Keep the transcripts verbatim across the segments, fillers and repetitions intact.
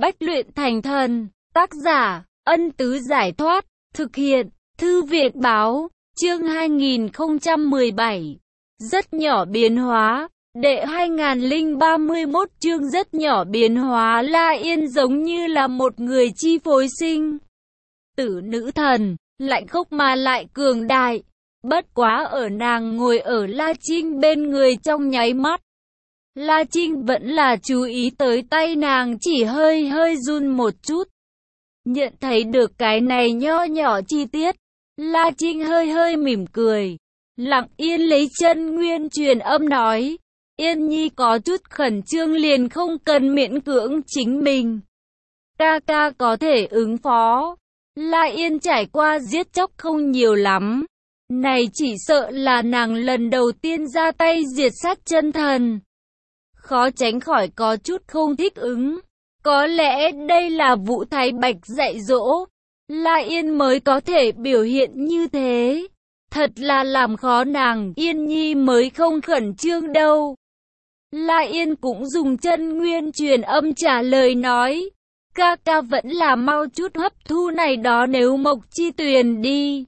Bách luyện thành thần. Tác giả, Ân Tứ Giải Thoát. Thực hiện, Thư viện Báo. Chương hai nghìn không trăm mười bảy. Rất nhỏ biến hóa. Đệ hai nghìn ba mươi mốt chương rất nhỏ biến hóa. La Yên giống như là một người chi phối sinh tử nữ thần, lạnh khốc mà lại cường đại. Bất quá ở nàng ngồi ở La Trinh bên người trong nháy mắt, La Trinh vẫn là chú ý tới tay nàng chỉ hơi hơi run một chút. Nhận thấy được cái này nho nhỏ chi tiết, La Trinh hơi hơi mỉm cười, lặng yên lấy chân nguyên truyền âm nói, Yên Nhi có chút khẩn trương liền không cần miễn cưỡng chính mình. Ca ca có thể ứng phó. La Yên trải qua giết chóc không nhiều lắm. Này chỉ sợ là nàng lần đầu tiên ra tay diệt sát chân thần. Khó tránh khỏi có chút không thích ứng. Có lẽ đây là Vũ Thái Bạch dạy dỗ, La Yên mới có thể biểu hiện như thế. Thật là làm khó nàng, Yên Nhi mới không khẩn trương đâu. La Yên cũng dùng chân nguyên truyền âm trả lời nói, ca ca vẫn là mau chút hấp thu này đó nếu Mộc Chi Tuyền đi.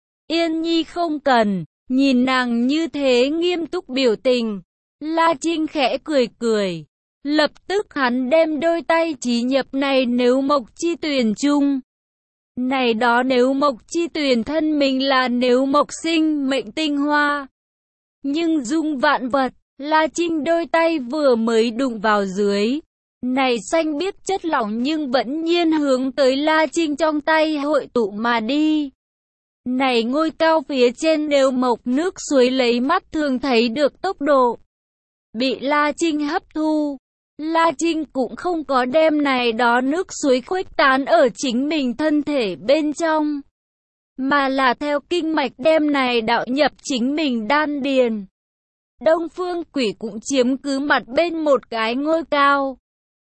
Yên Nhi không cần. Nhìn nàng như thế nghiêm túc biểu tình, La Trinh khẽ cười cười. Lập tức hắn đem đôi tay chỉ nhập này nếu Mộc Chi Tuyền chung. Này đó nếu Mộc Chi Tuyền thân mình là nếu Mộc sinh mệnh tinh hoa. Nhưng dung vạn vật, La Trinh đôi tay vừa mới đụng vào dưới. Này xanh biếc chất lỏng nhưng vẫn nhiên hướng tới La Trinh trong tay hội tụ mà đi. Này ngôi cao phía trên đều mộc nước suối lấy mắt thường thấy được tốc độ bị La Trinh hấp thu. La Trinh cũng không có đem này đó nước suối khuếch tán ở chính mình thân thể bên trong, mà là theo kinh mạch đem này đạo nhập chính mình đan điền. Đông Phương Quỷ cũng chiếm cứ mặt bên một cái ngôi cao.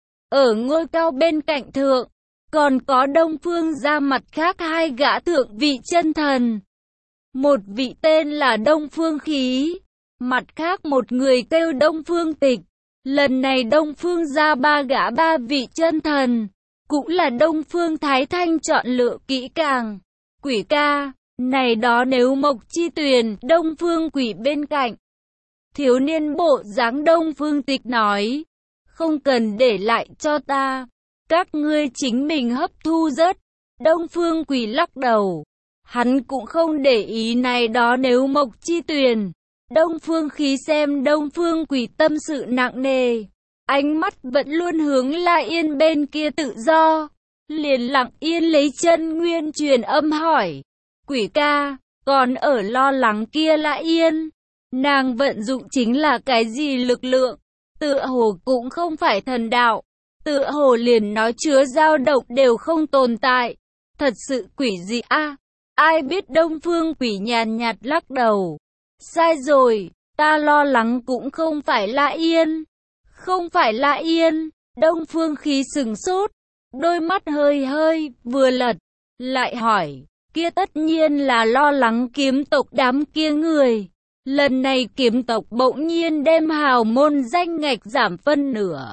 Ở ngôi cao bên cạnh thượng, còn có Đông Phương ra mặt khác hai gã thượng vị chân thần. Một vị tên là Đông Phương Khí, mặt khác một người kêu Đông Phương Tịch. Lần này Đông Phương ra ba gã ba vị chân thần, cũng là Đông Phương Thái Thanh chọn lựa kỹ càng. Quỷ ca, này đó nếu Mộc Chi Tuyền, Đông Phương Quỷ bên cạnh. Thiếu niên bộ dáng Đông Phương Tịch nói, không cần để lại cho ta, các ngươi chính mình hấp thu rất. Đông Phương Quỷ lắc đầu, hắn cũng không để ý này đó nếu Mộc Chi Tuyền. Đông Phương Khí xem Đông Phương Quỷ tâm sự nặng nề, ánh mắt vẫn luôn hướng La Yên bên kia tự do, liền lặng yên lấy chân nguyên truyền âm hỏi, Quỷ ca, còn ở lo lắng kia La Yên, nàng vận dụng chính là cái gì lực lượng, tựa hồ cũng không phải thần đạo, tựa hồ liền nói chứa dao động đều không tồn tại, thật sự quỷ gì a? À, ai biết. Đông Phương Quỷ nhàn nhạt lắc đầu, sai rồi, ta lo lắng cũng không phải La Yên. Không phải La Yên. Đông Phương Khí sừng sốt, đôi mắt hơi hơi vừa lật, lại hỏi, kia tất nhiên là lo lắng kiếm tộc đám kia người. Lần này kiếm tộc bỗng nhiên đem hào môn danh ngạch giảm phân nửa,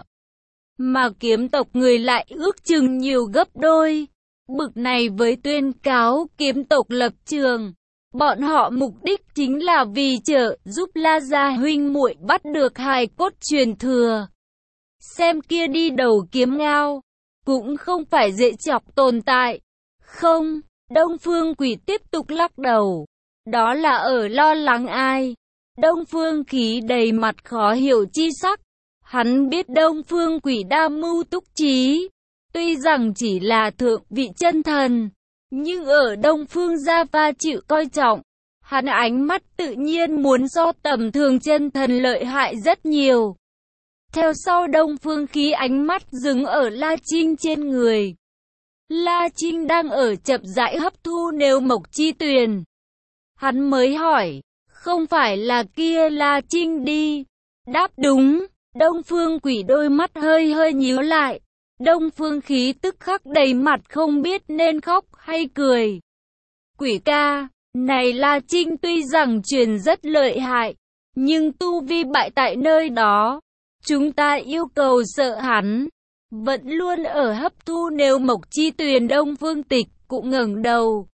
mà kiếm tộc người lại ước chừng nhiều gấp đôi. Bực này với tuyên cáo kiếm tộc lập trường, bọn họ mục đích chính là vì trợ giúp La gia huynh muội bắt được hài cốt truyền thừa. Xem kia đi đầu kiếm ngao, cũng không phải dễ chọc tồn tại. Không, Đông Phương Quỷ tiếp tục lắc đầu. Đó là ở lo lắng ai? Đông Phương Khí đầy mặt khó hiểu chi sắc. Hắn biết Đông Phương Quỷ đa mưu túc trí. Tuy rằng chỉ là thượng vị chân thần, nhưng ở Đông Phương gia va chịu coi trọng. Hắn ánh mắt tự nhiên muốn so tầm thường chân thần lợi hại rất nhiều. Theo sau Đông Phương Khí ánh mắt dừng ở La Trinh trên người. La Trinh đang ở chậm rãi hấp thu nếu Mộc Chi Tuyền. Hắn mới hỏi, không phải là kia La Trinh đi? Đáp đúng. Đông Phương Quỷ đôi mắt hơi hơi nhíu lại. Đông Phương Khí tức khắc đầy mặt không biết nên khóc hay cười. Quỷ ca, này La Trinh tuy rằng truyền rất lợi hại, nhưng tu vi bại tại nơi đó. Chúng ta yêu cầu sợ hắn. vẫn luôn ở hấp thu nêu mộc chi tuyền. Đông Phương Tịch cũng ngẩng đầu,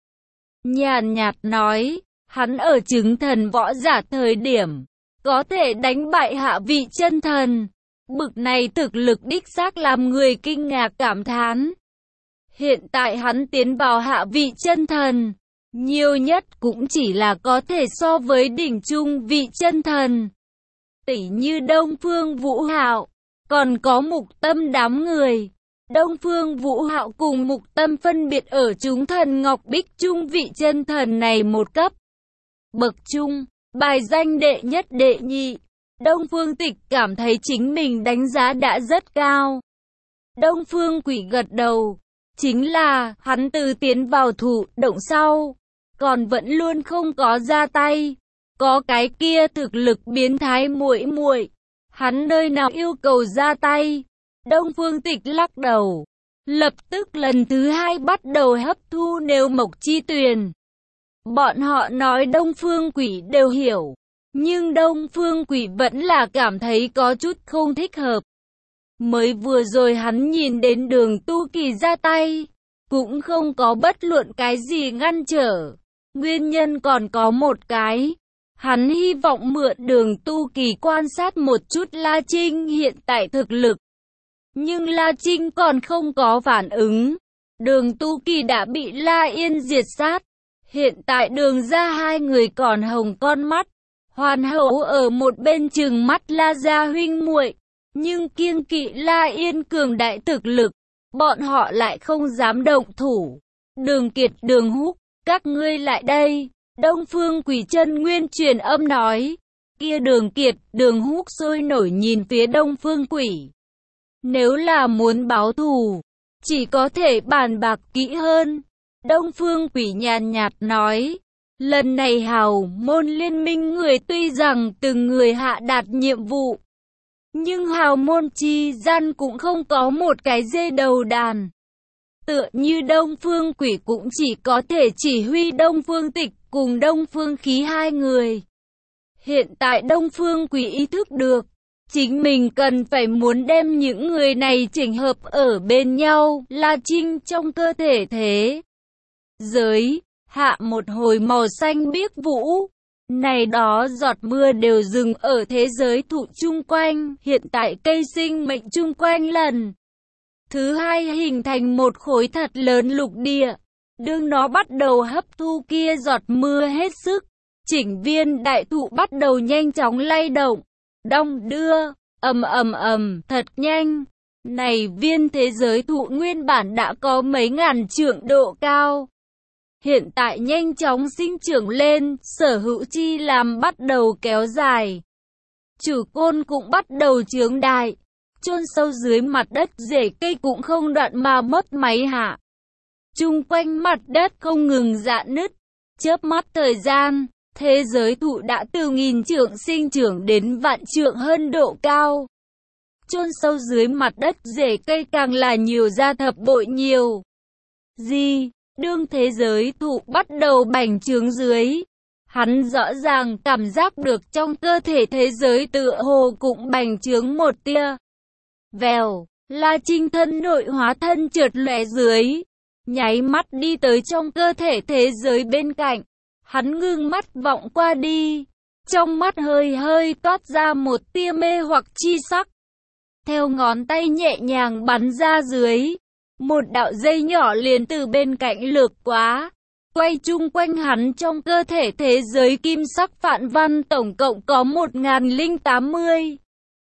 nhàn nhạt nói, hắn ở chứng thần võ giả thời điểm, có thể đánh bại hạ vị chân thần. Bực này thực lực đích xác làm người kinh ngạc cảm thán. Hiện tại hắn tiến vào hạ vị chân thần, nhiều nhất cũng chỉ là có thể so với đỉnh trung vị chân thần. Tỷ như Đông Phương Vũ Hạo, còn có Mục Tâm đám người. Đông Phương Vũ Hạo cùng Mục Tâm phân biệt ở chúng thần Ngọc Bích trung vị chân thần này một cấp. Bậc trung, bài danh đệ nhất đệ nhị. Đông Phương Tịch cảm thấy chính mình đánh giá đã rất cao. Đông Phương Quỷ gật đầu. Chính là, hắn từ tiến vào thụ động sau, còn vẫn luôn không có ra tay. Có cái kia thực lực biến thái muội muội, hắn nơi nào yêu cầu ra tay. Đông Phương Tịch lắc đầu, lập tức lần thứ hai bắt đầu hấp thu nêu mộc chi tuyền. Bọn họ nói Đông Phương Quỷ đều hiểu, nhưng Đông Phương Quỷ vẫn là cảm thấy có chút không thích hợp. Mới vừa rồi hắn nhìn đến Đường Tu Kỳ ra tay, cũng không có bất luận cái gì ngăn trở. Nguyên nhân còn có một cái, hắn hy vọng mượn Đường Tu Kỳ quan sát một chút La Trinh hiện tại thực lực. Nhưng La Trinh còn không có phản ứng. Đường Tu Kỳ đã bị La Yên diệt sát. Hiện tại Đường ra hai người còn hồng con mắt. Hoàn hậu ở một bên trừng mắt La gia huynh muội, nhưng kiêng kỵ La Yên cường đại thực lực, bọn họ lại không dám động thủ. Đường Kiệt, Đường Húc, các ngươi lại đây. Đông Phương Quỷ chân nguyên truyền âm nói. Kia Đường Kiệt, Đường Húc sôi nổi nhìn phía Đông Phương Quỷ. Nếu là muốn báo thù, chỉ có thể bàn bạc kỹ hơn. Đông Phương Quỷ nhàn nhạt nói. Lần này hào môn liên minh người tuy rằng từng người hạ đạt nhiệm vụ, nhưng hào môn chi gian cũng không có một cái dê đầu đàn. Tựa như Đông Phương Quỷ cũng chỉ có thể chỉ huy Đông Phương Tịch cùng Đông Phương Khí hai người. Hiện tại Đông Phương Quỷ ý thức được, chính mình cần phải muốn đem những người này chỉnh hợp ở bên nhau. La Trinh trong cơ thể thế giới hạ một hồi màu xanh biếc vũ, này đó giọt mưa đều dừng ở thế giới thụ chung quanh. Hiện tại cây sinh mệnh chung quanh lần thứ hai hình thành một khối thật lớn lục địa. Đương nó bắt đầu hấp thu kia giọt mưa hết sức, chỉnh viên đại thụ bắt đầu nhanh chóng lay động, đong đưa, ầm ầm ầm, thật nhanh. Này viên thế giới thụ nguyên bản đã có mấy ngàn trượng độ cao, hiện tại nhanh chóng sinh trưởng lên, sở hữu chi làm bắt đầu kéo dài. Chủ côn cũng bắt đầu chướng đại, chôn sâu dưới mặt đất, rễ cây cũng không đoạn mà mất máy hạ. Chung quanh mặt đất không ngừng rạn nứt, chớp mắt thời gian, thế giới thụ đã từ nghìn trượng sinh trưởng đến vạn trượng hơn độ cao. Chôn sâu dưới mặt đất, rễ cây càng là nhiều ra thập bội nhiều. Gì? Đương thế giới thụ bắt đầu bành trướng dưới, hắn rõ ràng cảm giác được trong cơ thể thế giới tựa hồ cũng bành trướng một tia. Vèo, La Trinh thân nội hóa thân chợt lóe dưới, nháy mắt đi tới trong cơ thể thế giới bên cạnh. Hắn ngưng mắt vọng qua đi, trong mắt hơi hơi toát ra một tia mê hoặc chi sắc. Theo ngón tay nhẹ nhàng bắn ra dưới, một đạo dây nhỏ liền từ bên cạnh lược quá, quay chung quanh hắn. Trong cơ thể thế giới kim sắc phạn văn tổng cộng có một nghìn lẻ tám mươi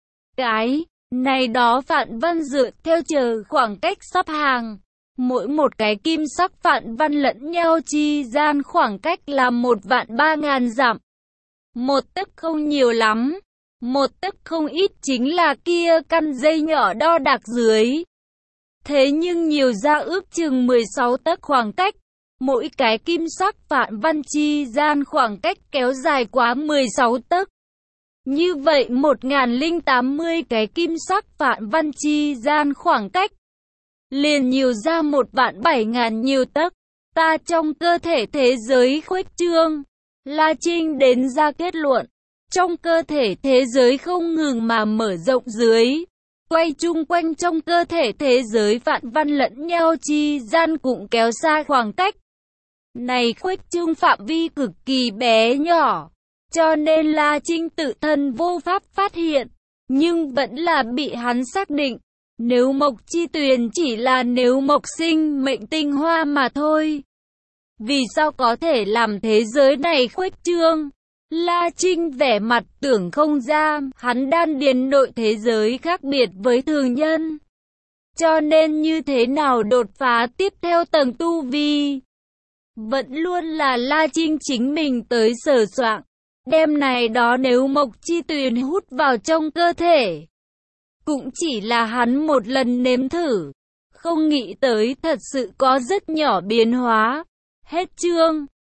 cái. Này đó phạn văn dựa theo chờ khoảng cách sắp hàng. Mỗi một cái kim sắc phạn văn lẫn nhau chi gian khoảng cách là một vạn ba ngàn dặm. Một tấc không nhiều lắm, một tấc không ít chính là kia căn dây nhỏ đo đạc dưới. Thế nhưng nhiều ra ước chừng mười sáu tấc khoảng cách, mỗi cái kim sắc phạn văn chi gian khoảng cách kéo dài quá mười sáu tấc. Như vậy một nghìn lẻ tám mươi cái kim sắc phạn văn chi gian khoảng cách, liền nhiều ra một vạn bảy ngàn nhiều tấc. Ta trong cơ thể thế giới khuếch trương, La Trinh đến ra kết luận, trong cơ thể thế giới không ngừng mà mở rộng dưới, quay chung quanh trong cơ thể thế giới vạn văn lẫn nhau chi gian cũng kéo xa khoảng cách này khuếch trương phạm vi cực kỳ bé nhỏ, cho nên La Trinh tự thân vô pháp phát hiện, nhưng vẫn là bị hắn xác định. Nếu Mộc Chi Tuyền chỉ là nếu mộc sinh mệnh tinh hoa mà thôi. Vì sao có thể làm thế giới này khuếch trương? La Trinh vẻ mặt tưởng không ra, hắn đan điền nội thế giới khác biệt với thường nhân. Cho nên như thế nào đột phá tiếp theo tầng tu vi? Vẫn luôn là La Trinh chính mình tới sờ soạng, đem này đó nếu Mộc Chi Tuyền hút vào trong cơ thể. Cũng chỉ là hắn một lần nếm thử, không nghĩ tới thật sự có rất nhỏ biến hóa. Hết chương.